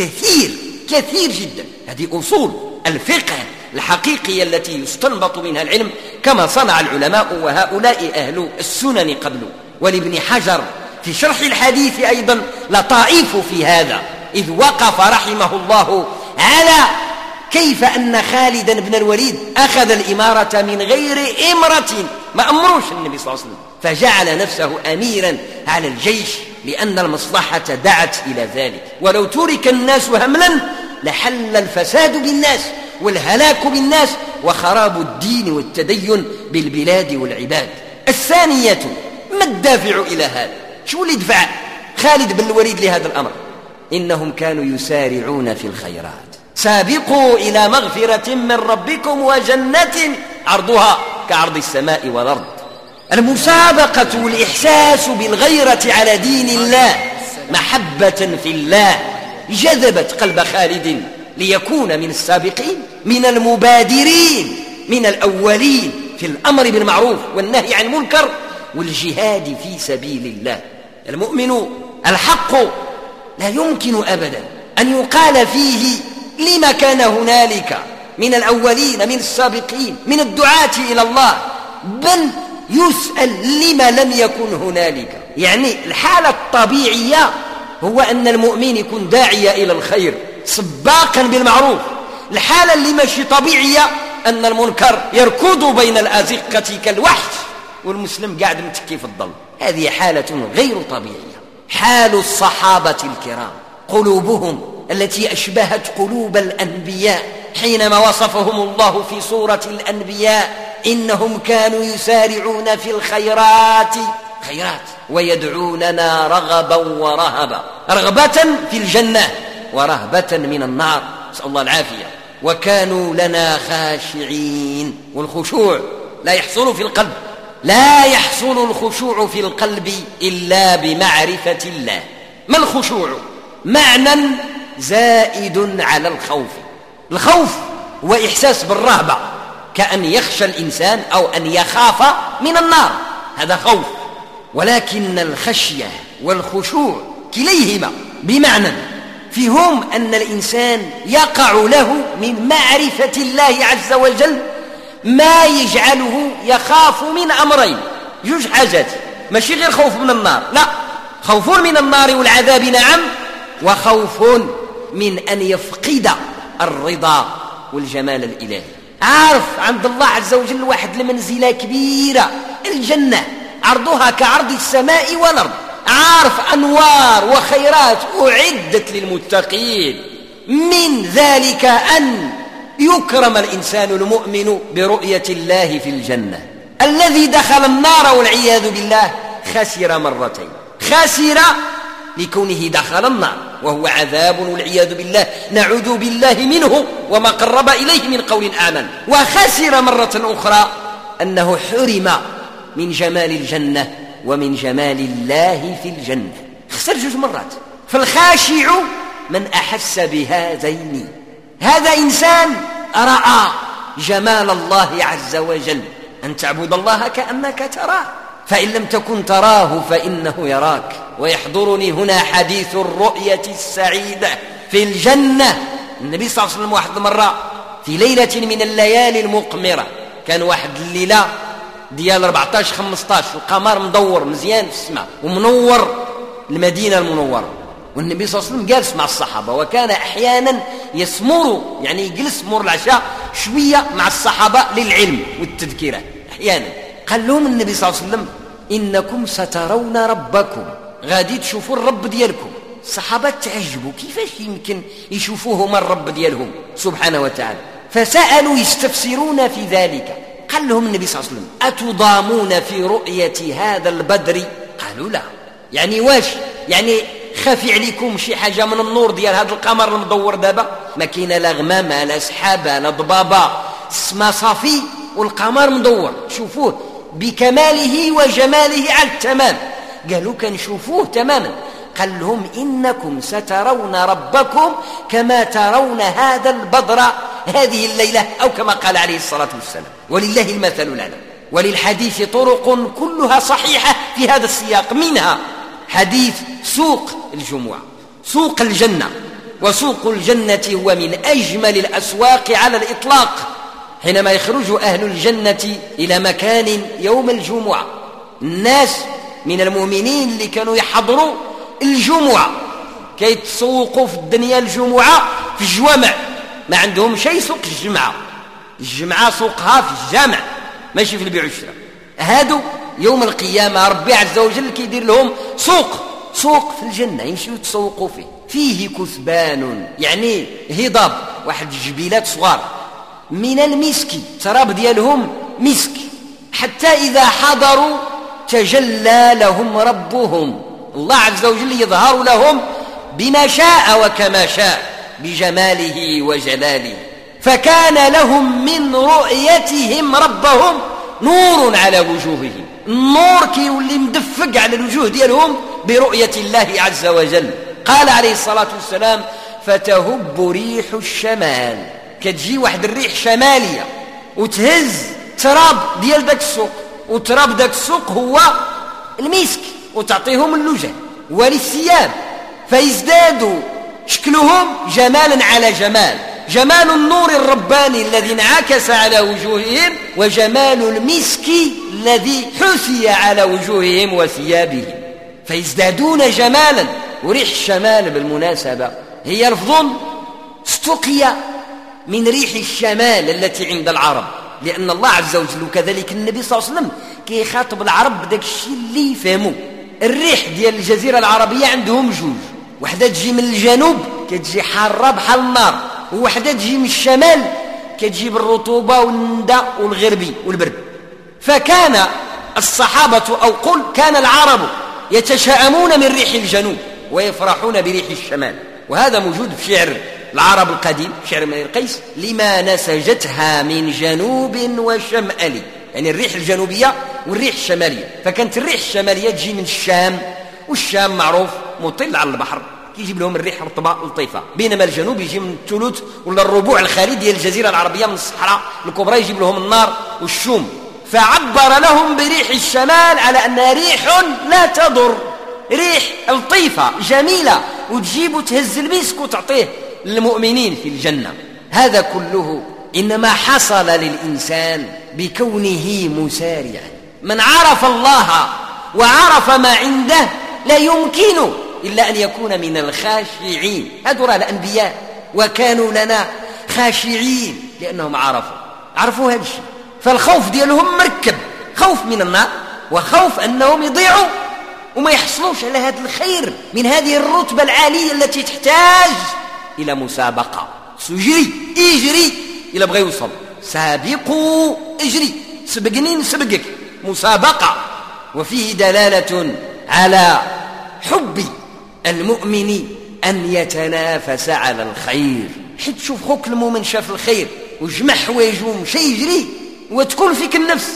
كثير جدا. هذه أصول الفقه الحقيقية التي يستنبط منها العلم كما صنع العلماء وهؤلاء أهل السنن قبل. ولابن حجر في شرح الحديث أيضا لطائف في هذا، إذ وقف رحمه الله على كيف أن خالد بن الوليد أخذ الإمارة من غير إمرة، ما أمروش النبي صلى الله عليه وسلم، فجعل نفسه أميرا على الجيش لأن المصلحة دعت إلى ذلك. ولو ترك الناس هملا لحل الفساد بالناس والهلاك بالناس وخراب الدين والتدين بالبلاد والعباد. الثانية، ما الدافع إلى هذا؟ شو اللي دفع خالد بن الوليد لهذا الأمر؟ إنهم كانوا يسارعون في الخيرات. سابقوا إلى مغفرة من ربكم وجنة عرضها كعرض السماء والأرض. المسابقة والإحساس بالغيرة على دين الله، محبة في الله، جذبت قلب خالد ليكون من السابقين، من المبادرين، من الأولين في الأمر بالمعروف والنهي عن المنكر والجهاد في سبيل الله. المؤمن الحق لا يمكن أبدا أن يقال فيه لما كان هنالك من الأولين، من السابقين، من الدعاة إلى الله، بل يسأل لما لم يكن هنالك. يعني الحالة الطبيعية هو أن المؤمن يكون داعية إلى الخير سباقا بالمعروف. الحالة اللي ماشي طبيعية أن المنكر يركض بين الأزقة كالوحش والمسلم قاعد متكي في الظل. هذه حالة غير طبيعية. حال الصحابة الكرام، قلوبهم التي أشبهت قلوب الأنبياء حينما وصفهم الله في سورة الأنبياء إنهم كانوا يسارعون في الخيرات ويدعوننا رغبا ورهبا، رغبة في الجنة ورهبة من النار، نسأل الله العافية. وكانوا لنا خاشعين. والخشوع لا يحصل في القلب، لا يحصل الخشوع في القلب إلا بمعرفة الله. ما الخشوع؟ معنى زائد على الخوف. الخوف هو إحساس بالرهبة، كأن يخشى الإنسان أو أن يخاف من النار، هذا خوف. ولكن الخشية والخشوع كليهما بمعنى فيهم أن الإنسان يقع له من معرفة الله عز وجل ما يجعله يخاف من أمرين، جوج حاجات، ماشي غير خوف من النار، لا، خوف من النار والعذاب نعم، وخوف من أن يفقد الرضا والجمال الإلهي. عارف عند الله عز وجل واحد المنزلة كبيرة، الجنة عرضها كعرض السماء والأرض، عارف أنوار وخيرات أعدت للمتقين، من ذلك أن يكرم الإنسان المؤمن برؤية الله في الجنة. الذي دخل النار والعياذ بالله خسر مرتين، خسر لكونه دخل النار وهو عذاب والعياذ بالله، نعوذ بالله منه وما قرب إليه من قول أعمال، وخسر مرة أخرى أنه حرم من جمال الجنة ومن جمال الله في الجنة، خسر جوج مرات. فالخاشع من أحس بهذين، هذا إنسان رأى جمال الله عز وجل، أن تعبد الله كأنك تراه، فإن لم تكن تراه فإنه يراك. ويحضرني هنا حديث الرؤية السعيدة في الجنة. النبي صلى الله عليه وسلم واحد مرة في ليلة من الليالي المقمرة، كان واحد الليلة ديال 14-15، القمر مدور مزيان في السماء ومنور المدينة المنورة، والنبي صلى الله عليه وسلم جالس مع الصحابة، وكان أحيانا يسمر، يعني يجلس مر العشاء شوية مع الصحابة للعلم والتذكيرة أحيانا. قال لهم النبي صلى الله عليه وسلم إنكم سترون ربكم، غادي تشوفوا الرب ديالكم. الصحابة تعجبوا كيفاش يمكن يشوفوه من الرب ديالهم سبحانه وتعالى، فسألوا يستفسرون في ذلك. قال لهم النبي صلى الله عليه وسلم أتضامون في رؤية هذا البدر؟ قالوا لا. يعني واش يعني خافي عليكم شي حاجة من النور ديال هذا القمر المدور دابا؟ ما كاينه لا غمامة لا سحابة لا ضبابة، السما صافي والقمر مدور، شوفوه بكماله وجماله على التمام. قالوا كنشوفوه تماما. قال لهم إنكم سترون ربكم كما ترون هذا البدر هذه الليلة، أو كما قال عليه الصلاة والسلام، ولله المثل الأعلى. وللحديث طرق كلها صحيحة في هذا السياق، منها حديث سوق الجمعة، سوق الجنة. وسوق الجنة هو من أجمل الأسواق على الإطلاق. حينما يخرج أهل الجنة إلى مكان يوم الجمعة، الناس من المؤمنين اللي كانوا يحضروا الجمعة كيتسوقوا في الدنيا الجمعة في الجوامع، ما عندهم شيء سوق الجمعة سوقها في الجامع ماشي في البيع والشراء. هادو يوم القيامة ربي عز وجل كيدير لهم سوق في الجنة يمشيوا يتسوقوا فيه كثبان يعني هضاب واحد الجبيلات صغار من المسك تراب ديالهم مسك حتى إذا حضروا تجلى لهم ربهم الله عز وجل يظهر لهم بما شاء وكما شاء بجماله وجلاله فكان لهم من رؤيتهم ربهم نور على وجوههم النور كيولي مدفق على الوجوه ديالهم برؤية الله عز وجل. قال عليه الصلاة والسلام فتهب ريح الشمال كتجي واحد الريح شمالية وتهز تراب ديال داك السوق وتراب داك السوق هو المسك وتعطيهم اللجة والثياب فيزدادوا شكلهم جمالا على جمال النور الرباني الذي انعكس على وجوههم وجمال المسك الذي حثي على وجوههم وثيابهم فيزدادون جمالا. وريح الشمال بالمناسبة هي لفظ استقي من ريح الشمال التي عند العرب لأن الله عز وجل وكذلك النبي صلى الله عليه وسلم كيخاطب العرب بداك الشيء اللي يفهموا. الريح ديال الجزيرة العربية عندهم جوج وحدة تجي من الجنوب كتجي حارة بحال النار ووحدة تجي من الشمال كتجي بالرطوبة والندى والغربي والبرد. فكان الصحابة أو قل كان العرب يتشائمون من ريح الجنوب ويفرحون بريح الشمال وهذا موجود في شعر العرب القديم شعر امرئ القيس لما نسجتها من جنوب وشمال يعني الريح الجنوبية والريح الشمالية. فكانت الريح الشمالية تجي من الشام والشام معروف مطل على البحر كيجيب لهم الريح رطبة لطيفة بينما الجنوب يجي من الثلث ولا الربوع الخالي ديال الجزيرة العربية من الصحراء الكبرى يجيب لهم النار والشوم. فعبر لهم بريح الشمال على أنها ريح لا تضر ريح لطيفة جميلة وتجيب وتهز المسك وتعطيه للمؤمنين في الجنة. هذا كله إنما حصل للإنسان بكونه مسارعا. من عرف الله وعرف ما عنده لا يمكن إلا أن يكون من الخاشعين. هذول الأنبياء وكانوا لنا خاشعين لأنهم عرفوا هذا الشيء. فالخوف ديالهم مركب خوف من النار وخوف أنهم يضيعوا وما يحصلوش على هذا الخير من هذه الرتبة العالية التي تحتاج إلى مسابقة. اجري إلى بغى يوصل سابقوا اجري سبقني نسبقك مسابقة. وفيه دلالة على حب المؤمن أن يتنافس على الخير. حيت شوف خوك المؤمن شاف الخير وجمع حوايجه ومشى يجري وتكون فيك النفس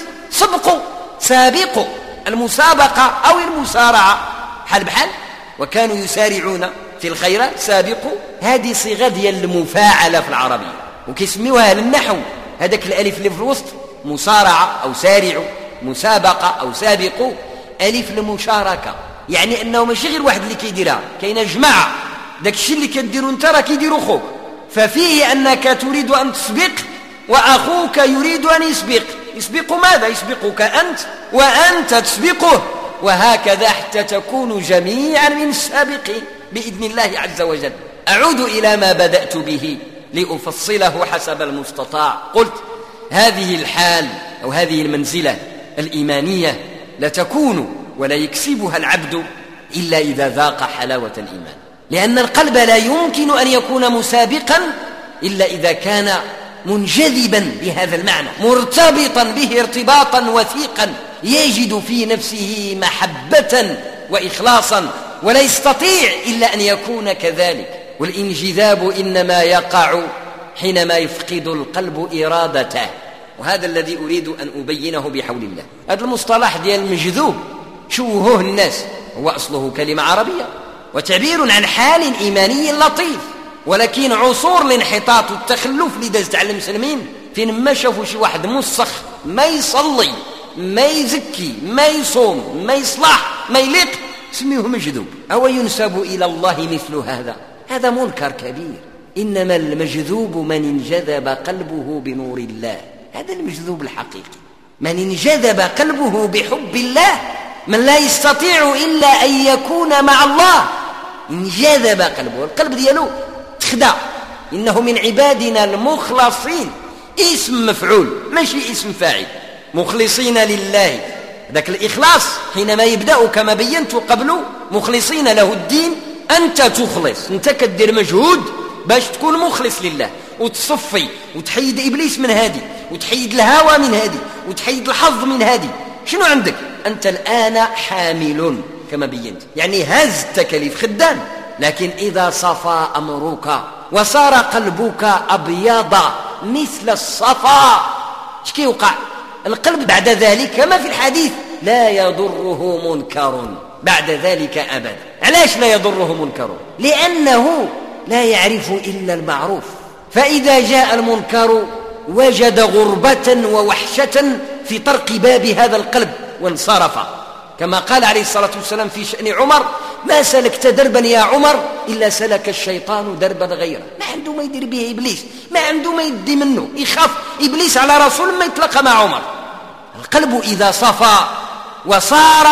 سابقوا المسابقة أو المسارعة حال بحال وكانوا يسارعون في الخيرات سابقوا. هذه صيغة ديال المفاعلة في العربية وكيسميوها للنحو هذاك الألف اللي في الوسط مسارعة أو سارعوا مسابقة أو سابقوا ألف المشاركة يعني أنه ماشي غير واحد اللي كيديرها كاينه جماعة داك الشيء اللي كديرو انت راه كيديرو خوك ففيه أنك تريد أن تسبق وأخوك يريد أن يسبق ماذا؟ يسبقك أنت وأنت تسبقه وهكذا حتى تكونوا جميعا من السابقين بإذن الله عز وجل. أعود إلى ما بدأت به لأفصله حسب المستطاع. قلت هذه الحال أو هذه المنزلة الإيمانية لا تكون ولا يكسبها العبد إلا إذا ذاق حلاوة الإيمان لأن القلب لا يمكن أن يكون مسابقا إلا إذا كان منجذبا بهذا المعنى مرتبطا به ارتباطا وثيقا يجد في نفسه محبة وإخلاصا ولا يستطيع إلا أن يكون كذلك. والانجذاب إنما يقع حينما يفقد القلب إرادته وهذا الذي أريد أن أبينه بحول الله. هذا المصطلح ديال المجذوب شوهوه الناس هو أصله كلمة عربية وتعبير عن حال إيماني لطيف ولكن عصور الانحطاط والتخلف اللي دازت على المسلمين فين ما شافوا شي واحد مسخ ما يصلي ما يزكي ما يصوم ما يصلح ما يليق سميوه مجذوب. أو ينسب إلى الله مثل هذا منكر كبير. إنما المجذوب من انجذب قلبه بنور الله هذا المجذوب الحقيقي من انجذب قلبه بحب الله من لا يستطيع إلا أن يكون مع الله انجذب قلبه القلب ديالو تخدع إنه من عبادنا المخلصين، اسم مفعول ماشي اسم فاعل، مخلصين لله. ذاك الإخلاص حينما يبدأ كما بينت قبل مخلصين له الدين، أنت تخلص، أنت كدير مجهود باش تكون مخلص لله وتصفي وتحيد إبليس من هذه وتحيد الهوى من هذه وتحيد الحظ من هذه. شنو عندك؟ أنت الآن حامل كما بينت، يعني هز التكاليف خدام. لكن إذا صفى أمرك وصار قلبك أبيض مثل الصفا، اش كيوقع؟ القلب بعد ذلك كما في الحديث لا يضره منكر بعد ذلك أبدا. علاش لا يضره منكر؟ لأنه لا يعرف إلا المعروف، فإذا جاء المنكر وجد غربة ووحشة في طرق باب هذا القلب وانصرف، كما قال عليه الصلاة والسلام في شأن عمر: ما سلكت دربا يا عمر إلا سلك الشيطان دربا غيره. ما عنده ما يدير به إبليس، ما عنده ما يدي منه، يخاف إبليس على رسول ما يتلقى مع عمر. القلب إذا صفى وصار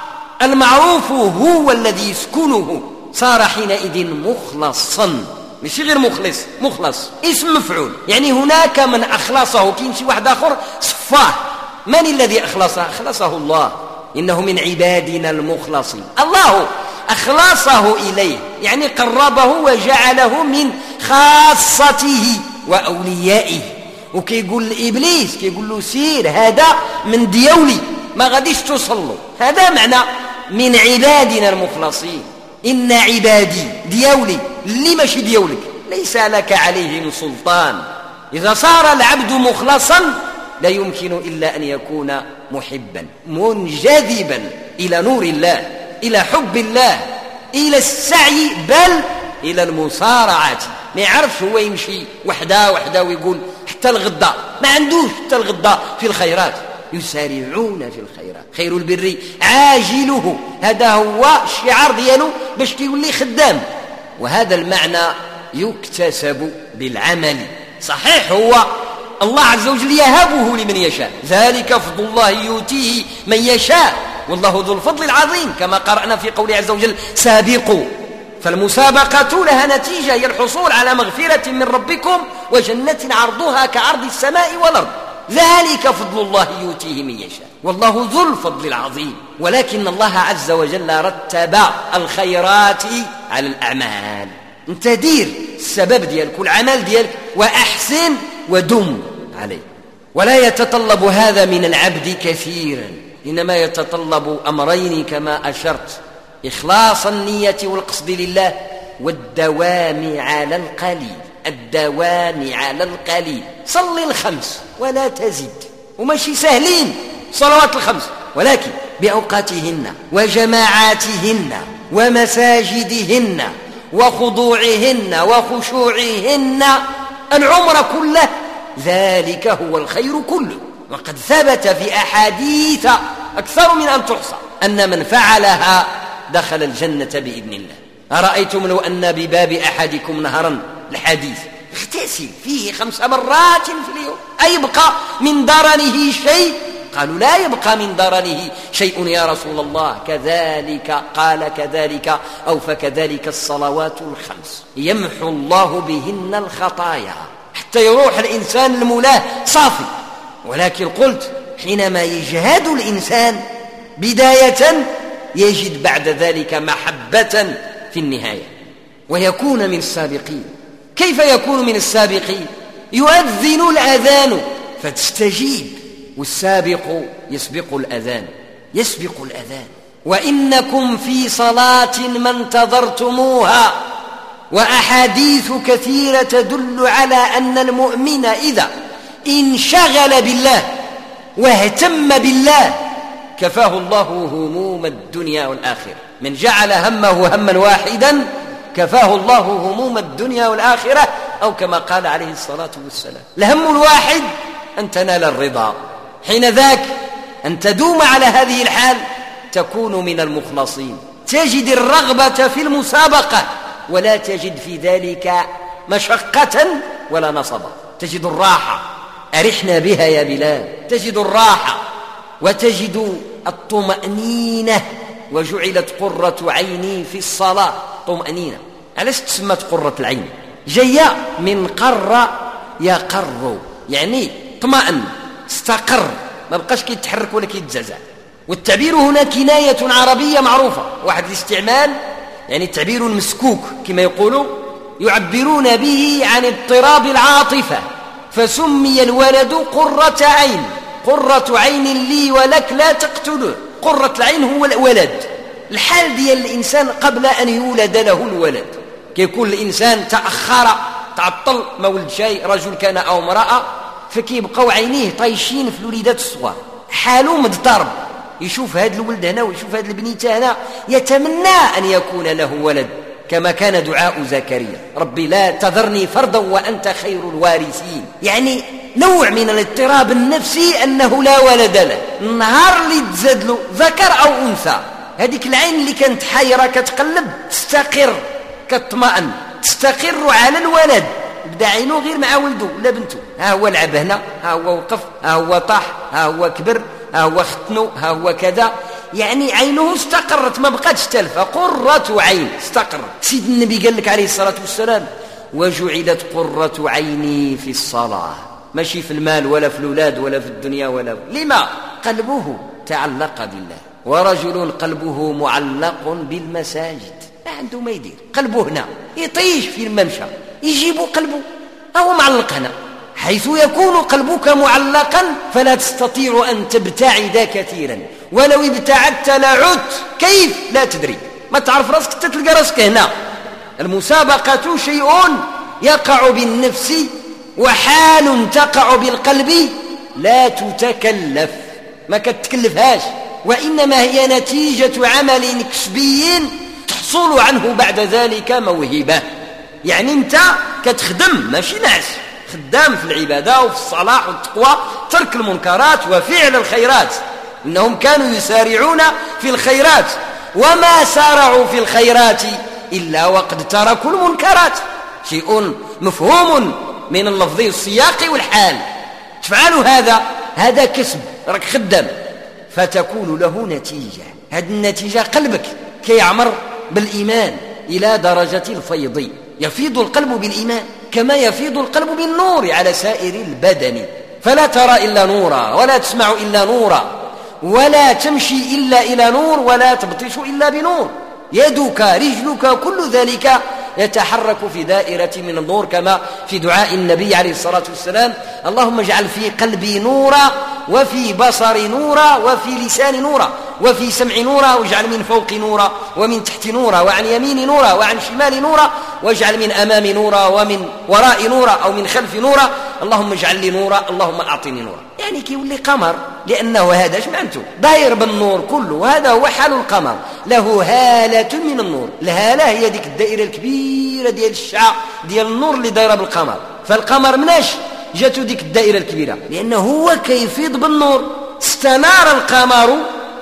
المعروف هو الذي يسكنه صار حينئذ مخلصا، مش غير مخلص اسم مفعول، يعني هناك من أخلصه، كاين شي واحد آخر صفاه. من الذي أخلصه؟ أخلصه الله، إنه من عبادنا المخلصين. الله أخلصه إليه، يعني قربه وجعله من خاصته وأوليائه. وكيقول لإبليس، كيقول له سير هذا من ديولي ما غاديش توصل له، هذا معنى من عبادنا المخلصين. إن عبادي ديولي اللي ماشي ديولك ليس لك عليهم سلطان. إذا صار العبد مخلصا لا يمكن إلا أن يكون محبا منجذبا إلى نور الله، إلى حب الله، إلى السعي، بل إلى المصارعة. ما يعرفش هو يمشي وحده ويقول حتى الغداء، ما عندوش حتى الغداء في الخيرات، يسارعون في الخيرات، خير البر عاجله، هذا هو الشعار دياله باش كيولي خدام. وهذا المعنى يكتسب بالعمل. صحيح هو الله عز وجل يهبه لمن يشاء، ذلك فضل الله يؤتيه من يشاء والله ذو الفضل العظيم، كما قرأنا في قوله عز وجل: سابقوا. فالمسابقة لها نتيجة، هي الحصول على مغفرة من ربكم وجنة عرضها كعرض السماء والأرض، ذلك فضل الله يؤتيه من يشاء والله ذو الفضل العظيم. ولكن الله عز وجل رتب الخيرات على الأعمال. انت دير السبب ديالك والعمل ديالك وأحسن ودم عليه. ولا يتطلب هذا من العبد كثيرا، إنما يتطلب أمرين كما أشرت: إخلاص النية والقصد لله، والدوام على القليل. الدوام على القليل. صل الخمس ولا تزد، وماشي سهلين صلوات الخمس، ولكن بأوقاتهن وجماعاتهن ومساجدهن وخضوعهن وخشوعهن، العمر كله، ذلك هو الخير كله. وقد ثبت في أحاديث أكثر من أن تحصى أن من فعلها دخل الجنة بإذن الله. أرأيتم لو أن بباب أحدكم نهرا، الحديث، اغتسل فيه 5 مرات في اليوم، أيبقى من درنه شيء؟ قالوا: لا يبقى من درنه شيء يا رسول الله. كذلك قال: كذلك أو فكذلك الصلوات الخمس يمحو الله بهن الخطايا، حتى يروح الإنسان الملاه صافي. ولكن قلت حينما يجهد الإنسان بداية يجد بعد ذلك محبة في النهاية ويكون من السابقين. كيف يكون من السابقين؟ يؤذن الأذان فتستجيب، والسابق يسبق الأذان، يسبق الأذان. وإنكم في صلاة ما انتظرتموها. وأحاديث كثيرة تدل على أن المؤمن إذا انشغل بالله واهتم بالله كفاه الله هموم الدنيا والآخرة. من جعل همه هما واحدا كفاه الله هموم الدنيا والآخرة، أو كما قال عليه الصلاة والسلام: الهم الواحد أن تنال الرضا. حين ذاك أن تدوم على هذه الحال تكون من المخلصين، تجد الرغبة في المسابقة ولا تجد في ذلك مشقة ولا نصبا، تجد الراحة. أرحنا بها يا بلال. تجد الراحة وتجد الطمأنينة. وجعلت قرة عيني في الصلاة. طمأنينة. علاش تسمت قرة العين؟ جاية من قر يقر، يعني اطمأن استقر، ما بقاش كيتحرك ولا كيتزعزع. والتعبير هنا كناية عربية معروفة، واحد الاستعمال يعني التعبير المسكوك كما يقولوا، يعبرون به عن اضطراب العاطفة، فسمي الولد قرة عين، قرة عين لي ولك لا تقتله. قرة العين هو الولد، الحال ديال الإنسان قبل أن يولد له الولد. كيكون الإنسان تأخر تعطل ما ولد شيء، رجل كان أو امرأة، فكيبقوا عينيه طايشين في الوليدات الصغار، حاله مضطرب، يشوف هذا الولد هنا ويشوف هذا البنيته هنا، يتمنى أن يكون له ولد، كما كان دعاء زكريا: ربي لا تذرني فردا وأنت خير الوارثين. يعني نوع من الاضطراب النفسي أنه لا ولد له. النهار اللي تزاد له ذكر أو أنثى، هذيك العين اللي كانت حيرة كتقلب تستقر، كتطمئن، تستقر على الولد، بدا عينه غير مع ولده ولا بنته، ها هو لعب هنا، ها هو وقف، ها هو طاح، ها هو كبر، ها هو ختنه، ها هو كذا، يعني عينه استقرت، ما بقاتش تلفى، قرة عين استقرت. سيد النبي قال لك عليه الصلاة والسلام: وجعلت قرة عيني في الصلاة، ماشي في المال ولا في الأولاد ولا في الدنيا ولا لما قلبه تعلق بالله. ورجل قلبه معلق بالمساجد، ما عنده ما يدير، قلبه هنا يطيش في الممشى، يجيبوا قلبه أو معلق هنا. حيث يكون قلبك معلقا فلا تستطيع أن تبتعد كثيرا، ولو ابتعدت لعدت كيف لا تدري، ما تعرف راسك تتلقى راسك هنا. المسابقة شيء يقع بالنفس، وحال تقع بالقلب لا تتكلف، ما كتكلفهاش، وإنما هي نتيجة عمل كسبي تحصل عنه بعد ذلك موهبة. يعني أنت كتخدم ماشي ناس، خدام في العبادة وفي الصلاح والتقوى، ترك المنكرات وفعل الخيرات. إنهم كانوا يسارعون في الخيرات، وما سارعوا في الخيرات إلا وقد تركوا المنكرات. شيء مفهوم من اللفظ والسياق والحال. تفعلوا هذا كسب، راك خدام، فتكون له نتيجة. هذه النتيجة قلبك كيعمر بالإيمان إلى درجة الفيض، يفيض القلب بالإيمان كما يفيض القلب بالنور على سائر البدن. فلا ترى إلا نورا، ولا تسمع إلا نورا، ولا تمشي إلا إلى نور، ولا تبطش إلا بنور. يدك رجلك كل ذلك يتحرك في دائرة من النور، كما في دعاء النبي عليه الصلاة والسلام: اللهم اجعل في قلبي نورا، وفي بصري نورا، وفي لساني نورا، وفي سمعي نورا، واجعل من فوق نورا، ومن تحت نورا، وعن يميني نورا، وعن شمالي نورا، واجعل من أمامي نورا، ومن ورائي نورا، أو من خلفي نورا، اللهم اجعل لي نورا، اللهم أعطني نورا. يعني كيولي قمر، لأنه هذا اش معناته داير بالنور كله، وهذا هو حال القمر، له هالة من النور. الهالة هي ديك الدائرة الكبيرة ديال الشعاع ديال النور اللي دايره بالقمر. فالقمر مناش جاتو ديك الدائرة الكبيرة؟ لأنه هو كيفيض بالنور. استنار القمر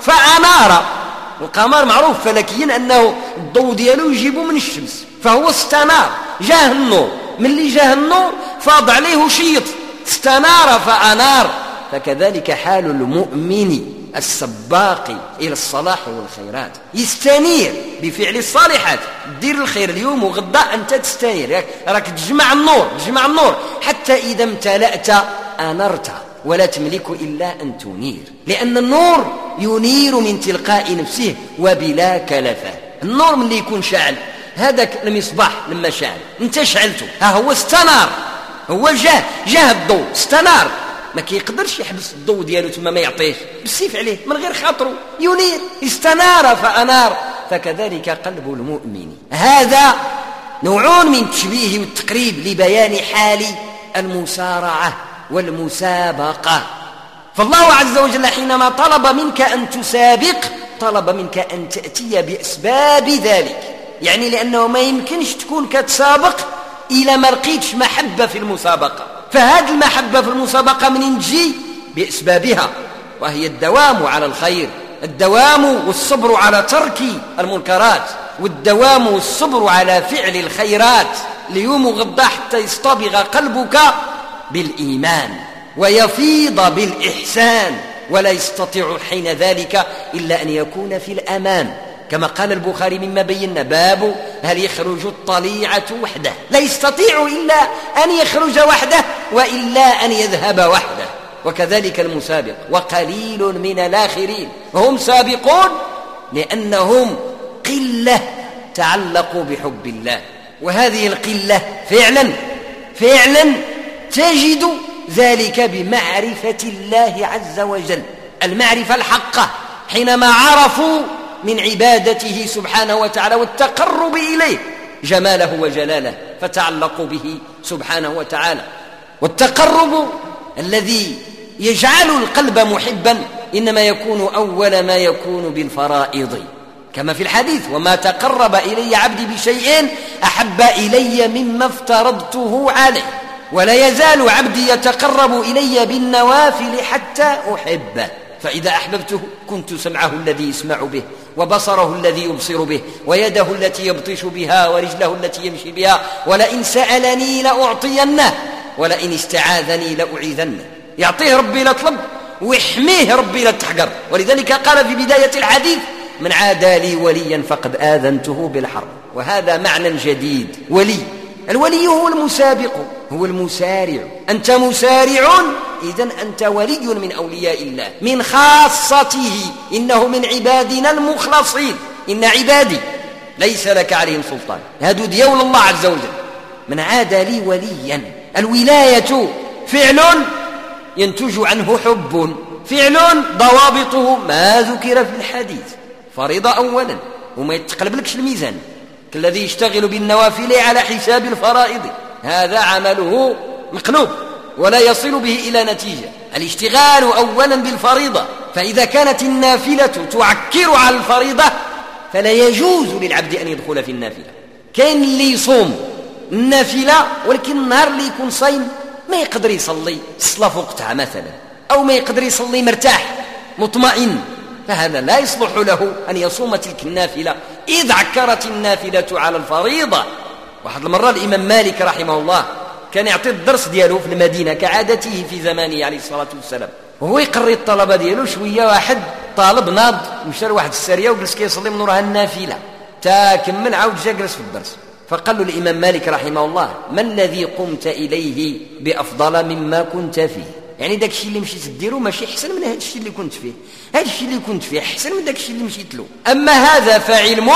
فأنار. القمر معروف فلكيا أنه الضوء ديالو يجيبه من الشمس، فهو استنار، جاه النور، من اللي جاه النور فاض عليه شيط، استنار فأنار. فكذلك حال المؤمن السباق إلى الصلاح والخيرات، يستنير بفعل الصالحات. دير الخير اليوم وغدا أنت تستنير، راك تجمع النور حتى إذا امتلأت أنرت، ولا تملك إلا أن تنير، لأن النور ينير من تلقاء نفسه وبلا كلفة. النور من اللي يكون شاعل، هذاك المصباح لما شاعل انت شعلته، ها هو استنار، هو جاه الضوء استنار، ما كيقدرش يحبس الضوء ديالو ثم ما يعطيش بالسيف عليه من غير خاطره، ينير، استنار فأنار. فكذلك قلب المؤمن. هذا نوع من التشبيه والتقريب لبيان حال المسارعة والمسابقة. فالله عز وجل حينما طلب منك أن تسابق طلب منك أن تأتي بأسباب ذلك، يعني لأنه ما يمكنش تكون كتسابق إلى ما لقيتش محبة في المسابقة. فهذه المحبة في المسابقة من تجي بأسبابها، وهي الدوام على الخير، الدوام والصبر على ترك المنكرات، والدوام والصبر على فعل الخيرات ليوم وغدا حتى يصطبغ قلبك بالإيمان ويفيض بالإحسان، ولا يستطيع حين ذلك إلا أن يكون في الأمان. كما قال البخاري مما بينا باب هل يخرج الطليعة وحده، لا يستطيع إلا أن يخرج وحده وإلا أن يذهب وحده. وكذلك المسابق، وقليل من الآخرين، هم سابقون لأنهم قلة تعلقوا بحب الله. وهذه القلة فعلا تجد ذلك بمعرفة الله عز وجل، المعرفة الحقة، حينما عرفوا من عبادته سبحانه وتعالى والتقرب إليه جماله وجلاله فتعلقوا به سبحانه وتعالى. والتقرب الذي يجعل القلب محبا إنما يكون أول ما يكون بالفرائض، كما في الحديث: وما تقرب إلي عبدي بشيء أحب إلي مما افترضته عليه، ولا يزال عبدي يتقرب إلي بالنوافل حتى أحبه، فإذا أحببته كنت سمعه الذي يسمع به، وبصره الذي يبصر به، ويده التي يبطش بها، ورجله التي يمشي بها، ولئن سألني لأعطينه، ولئن استعاذني لأعيذنه. يعطيه ربي لا طلب، ويحميه ربي لا تحقر. ولذلك قال في بداية الحديث: من عادى لي وليا فقد آذنته بالحرب. وهذا معنى جديد. الولي هو المسابق، هو المسارع. أنت مسارع، إذن أنت ولي من أولياء الله، من خاصته. إنه من عبادنا المخلصين. إن عبادي ليس لك عليهم سلطان، هذا ديول الله عز وجل. من عادى لي وليا، الولاية فعل ينتج عنه حب، فعل ضوابطه ما ذكر في الحديث. فريضة أولا، وما يتقلب لكش الميزان، كالذي يشتغل بالنوافل على حساب الفرائض، هذا عمله مقلوب ولا يصل به إلى نتيجة. الاشتغال أولا بالفريضة، فإذا كانت النافلة تعكر على الفريضة فلا يجوز للعبد أن يدخل في النافلة. كاين اللي يصوم النافلة ولكن النهار اللي يكون صايم ما يقدر يصلي الصلاة في وقتها مثلا، أو ما يقدر يصلي مرتاح مطمئن، فهذا لا يصلح له أن يصوم تلك النافلة إذ عكرت النافلة على الفريضة. واحد المرة الإمام مالك رحمه الله كان يعطي الدرس دياله في المدينة كعادته في زمانه عليه الصلاة والسلام، وهو يقري الطلبة دياله. شوية واحد طالب ناض مشى لواحد السرية وجلس كيصلي من وراها النافلة، تا كمل عاود جا جلس في الدرس. فقال له الإمام مالك رحمه الله: ما الذي قمت إليه بأفضل مما كنت فيه؟ يعني داك الشيء اللي مشيت ديرو ماشي احسن من هذا الشيء اللي كنت فيه، هذا الشيء اللي كنت فيه احسن من داك الشيء اللي مشيت له. اما هذا فعلم،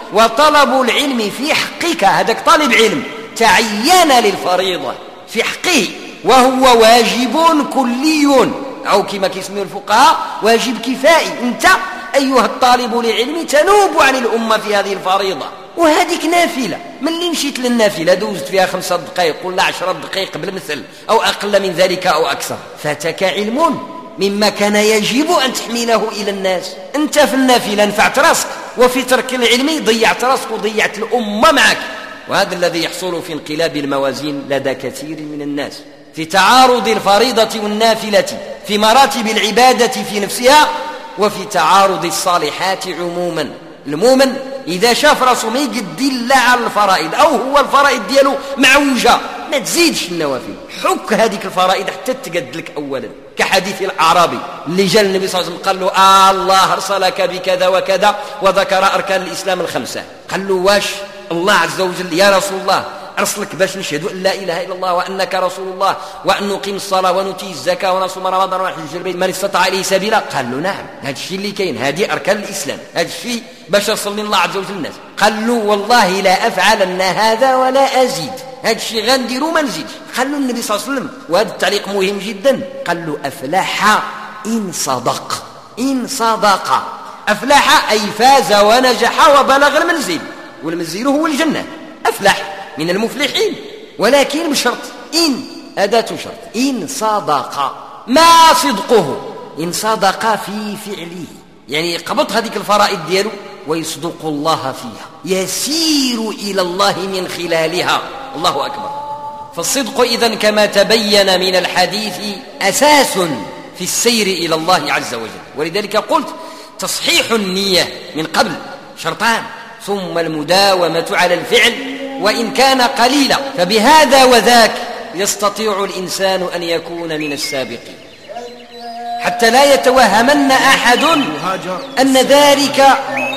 وطلب العلم في حقك، هذاك طالب علم تعين للفريضة في حقه، وهو واجب كلي، او كما كيسميه الفقهاء واجب كفائي. انت ايها الطالب للعلم تنوب عن الامة في هذه الفريضة. وهذيك نافلة، من اللي مشيت للنافلة دوزت فيها 5 دقائق ولا 10 دقائق بالمثل، أو أقل من ذلك أو أكثر، فاتك علم مما كان يجب أن تحمله إلى الناس. أنت في النافلة نفعت راسك، وفي ترك العلم ضيعت راسك وضيعت الأمة معك. وهذا الذي يحصل في انقلاب الموازين لدى كثير من الناس، في تعارض الفريضة والنافلة في مراتب العبادة في نفسها، وفي تعارض الصالحات عموما. المؤمن إذا شاف راسه ما يقدي إلا على الفرائض، أو هو الفرائض دياله معوجة، ما تزيدش النوافل، حك هذيك الفرائض حتى تقد لك أولا. كحديث الأعرابي اللي جاء النبي صلى الله عليه وسلم قال له: الله أرسلك بكذا وكذا، وذكر أركان الإسلام ال5. قال له: واش الله عز وجل يا رسول الله أرسلك باش نشهد أن لا إله إلا الله وأنك رسول الله، وأن نقيم الصلاة ونؤتي الزكاة ونصوم رمضان ونحج البيت من استطاع إليه سبيلا؟ قال له: نعم، هذا الشيء اللي كاين، هذه أركان الإسلام، هذا الشيء باش يصلي الله عز وجل الناس. قال له: والله لا أفعلن هذا ولا أزيد، هذا الشيء غنديرو ما نزيدش. قال له النبي صلى الله عليه وسلم، وهذا التعليق مهم جدا، قال له: أفلح إن صدق. إن صدق، أفلح أي فاز ونجح وبلغ المنزل، والمنزل هو الجنة. أفلح من المفلحين، ولكن بشرط، إن أداة شرط، إن صدق. ما صدقه؟ إن صدق في فعله، يعني قبض هذيك الفرائض ديالو ويصدق الله فيها، يسير إلى الله من خلالها. الله أكبر. فالصدق إذن كما تبين من الحديث أساس في السير إلى الله عز وجل. ولذلك قلت تصحيح النية من قبل شرطان، ثم المداومة على الفعل وإن كان قليلا. فبهذا وذاك يستطيع الإنسان أن يكون من السابقين، حتى لا يتوهمن أحد أن ذلك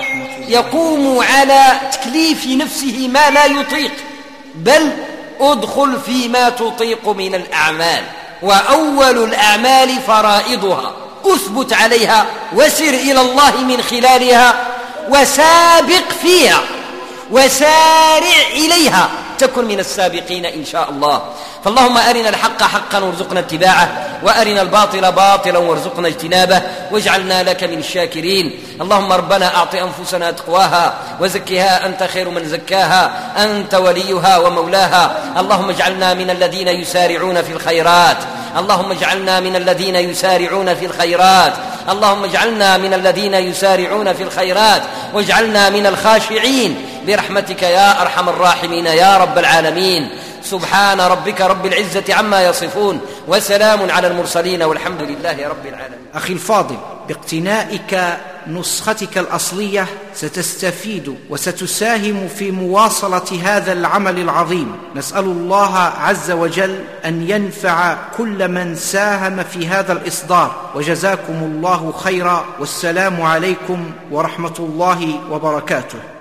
يقوم على تكليف نفسه ما لا يطيق، بل ادخل فيما تطيق من الأعمال، وأول الأعمال فرائضها، أثبت عليها وسر إلى الله من خلالها، وسابق فيها وسارع إليها، تكن من السابقين إن شاء الله. فاللهم أرنا الحق حقا وارزقنا اتباعه، وأرنا الباطل باطلا وارزقنا اجتنابه، واجعلنا لك من الشاكرين. اللهم ربنا أعط أنفسنا تقواها وزكها أنت خير من زكاها، أنت وليها ومولاها. اللهم اجعلنا من الذين يسارعون في الخيرات، اللهم اجعلنا من الذين يسارعون في الخيرات، اللهم اجعلنا من الذين يسارعون في الخيرات، واجعلنا من الخاشعين برحمتك يا أرحم الراحمين يا رب العالمين. سبحان ربك رب العزة عما يصفون، وسلام على المرسلين، والحمد لله رب العالمين. أخي الفاضل، باقتنائك نسختك الأصلية ستستفيد وستساهم في مواصلة هذا العمل العظيم. نسأل الله عز وجل أن ينفع كل من ساهم في هذا الإصدار، وجزاكم الله خيرا، والسلام عليكم ورحمة الله وبركاته.